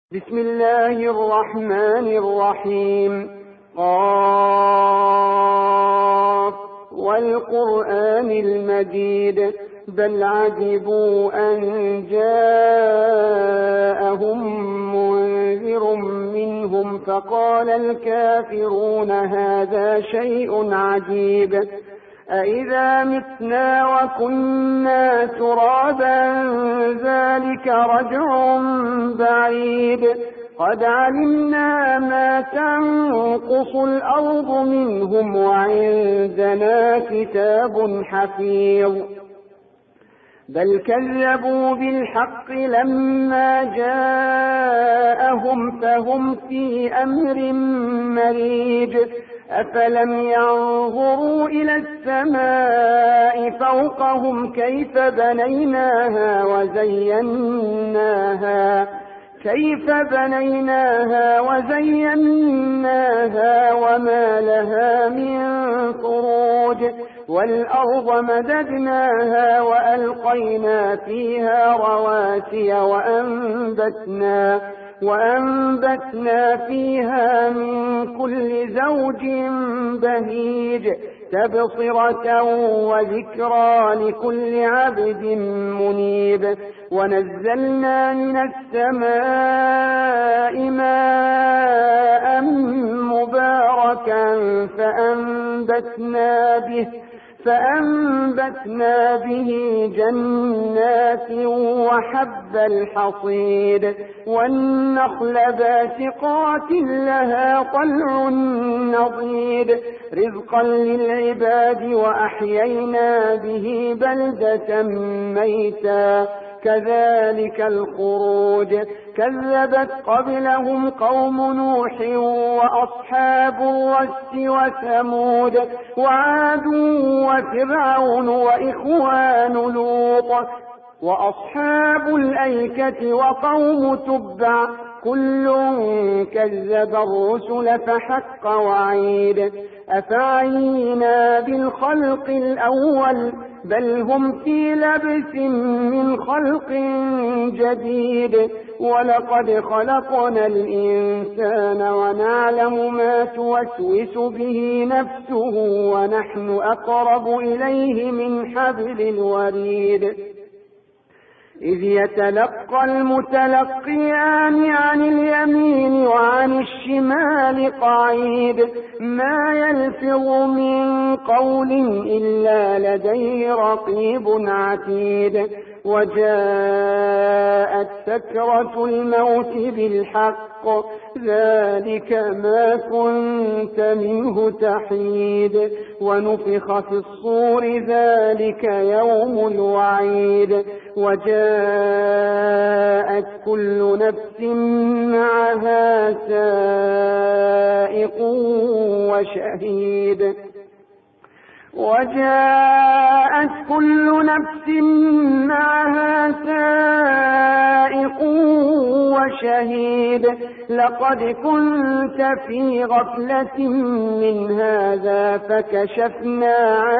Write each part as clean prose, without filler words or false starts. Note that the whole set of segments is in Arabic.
بسم الله الرحمن الرحيم. قاف والقرآن المجيد بل عجبوا أن جاءهم منذر منهم فقال الكافرون هذا شيء عجيب أإذا متنا وكنا ترابا ذلك رجع بعيد قد علمنا ما تنقص الأرض منهم وعندنا كتاب حفيظ بل كذبوا بالحق لما جاءهم فهم في أمر مريج أفلم ينظروا إلى السماء فوقهم كيف بنيناها وزيناها وما لها من فروج والأرض مددناها وألقينا فيها رواسي وأنبتنا فيها من كل زوج بهيج تبصرة وذكرى لكل عبد منيب ونزلنا من السماء ماء مباركا فأنبتنا به جنات وحب الحصيد والنخل باسقات لها طلع نضيد رزقا للعباد وأحيينا به بلدة ميتا كذلك الخروج كذبت قبلهم قوم نوح وأصحاب الرس وثمود وعاد وفرعون وإخوان لوط وأصحاب الأيكة وقوم تبع كل كذب الرسل فحق وعيد أفعينا بالخلق الأول بل هم في لبس من خلق جديد ولقد خلقنا الإنسان ونعلم ما توسوس به نفسه ونحن أقرب إليه من حبل الوريد إذ يتلقى المتلقيان عن اليمين وعن الشمال قعيد ما يلفظ من قول إلا لديه رقيب عتيد وجاءت سكرة الموت بالحق ذلك ما كنت منه تحيد ونفخ في الصور ذلك يوم الوعيد وجاءت كل نفس معها سائق وشهيد لقد كنت في غفلة من هذا فكشفنا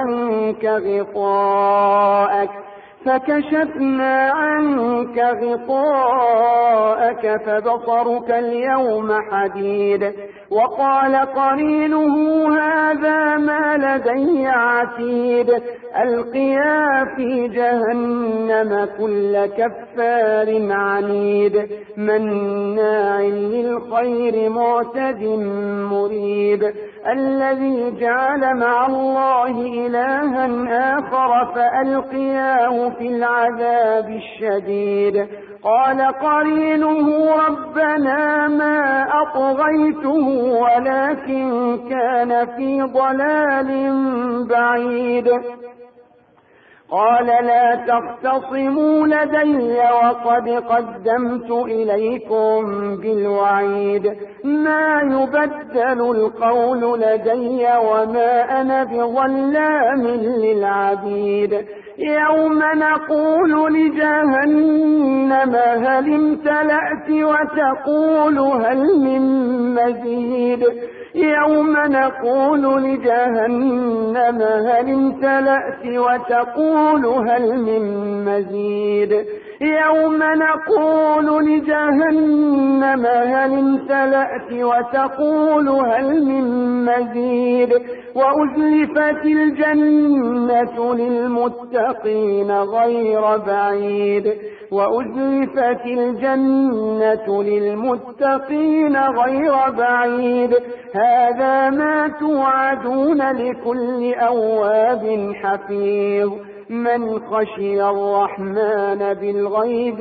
عنك غطاءك فبصرك اليوم حديد وقال قرينه هذا ما لدي عتيد ألقيا في جهنم كل كفار عنيد مناع للخير معتد مريب الذي جعل مع الله إلها آخر فألقياه في العذاب الشديد قال قرينه ربنا ما أطغيته ولكن كان في ضلال بعيد قال لا تختصموا لدي وقد قدمت إليكم بالوعيد ما يبدل القول لدي وما أنا بظلام للعبيد يوم نقول لجهنم هل امتلأت وتقول هل من مزيد يوم نقول لجهنم هل امتلأت وتقول هل من مزيد يوم نقول لجهنم هل امتلأت وتقول هل من مزيد وأزلفت الجنة للمتقين غير بعيد وأزلفت الجنة للمتقين غير بعيد هذا ما توعدون لكل أواب حفيظ من خشي الرحمن بالغيب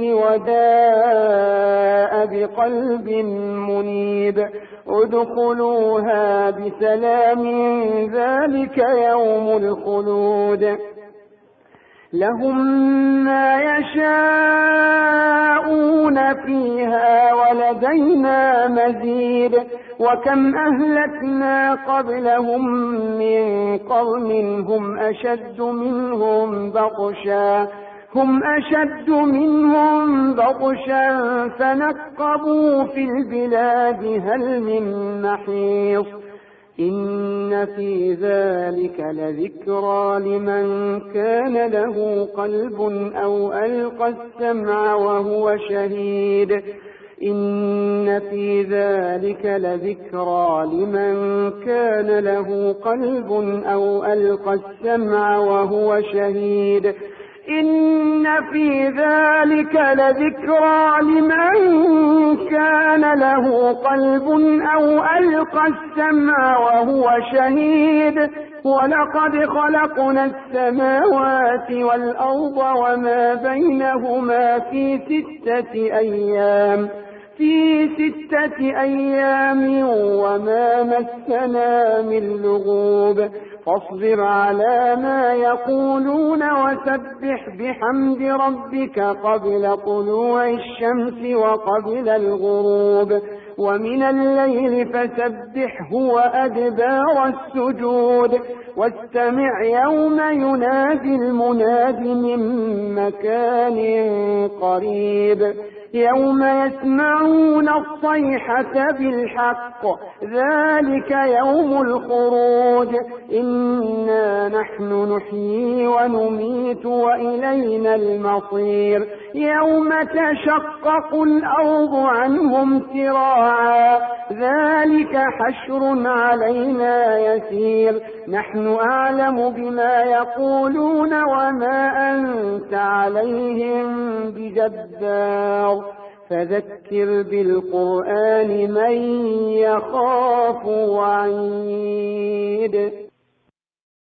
وداء بقلب منيب ادخلوها بسلام ذلك يوم الخلود لهم ما يشاءون فيها ولدينا مزيد وكم أهلكنا قبلهم من قرن هم أشد منهم بطشا فنقبوا في البلاد هل من محيص إن في ذلك لذكرى لمن كان له قلب أو ألقى السمع وهو شهيد إن في ذلك لذكرى لمن كان له قلب أو ألقى السمع وهو شهيد إن في ذلك لذكرى لمن كان له قلب أو ألقى السمع وهو شهيد ولقد خلقنا السماوات والأرض وما بينهما في 6 أيام وما مسنا من لغوب فاصبر على ما يقولون وسبح بحمد ربك قبل طلوع الشمس وقبل الغروب ومن الليل فسبحه وأدبار السجود واستمع يوم ينادي المناد من مكان قريب يوم يسمعون الصيحة بالحق ذلك يوم الخروج إنا نحن نحيي ونميت وإلينا المصير يوم تشقق الأرض عنهم سراعا ذلك حشر علينا يسير نحن أعلم بما يقولون وما أنت عليهم بجبار فذكر بالقرآن من يخاف وعيد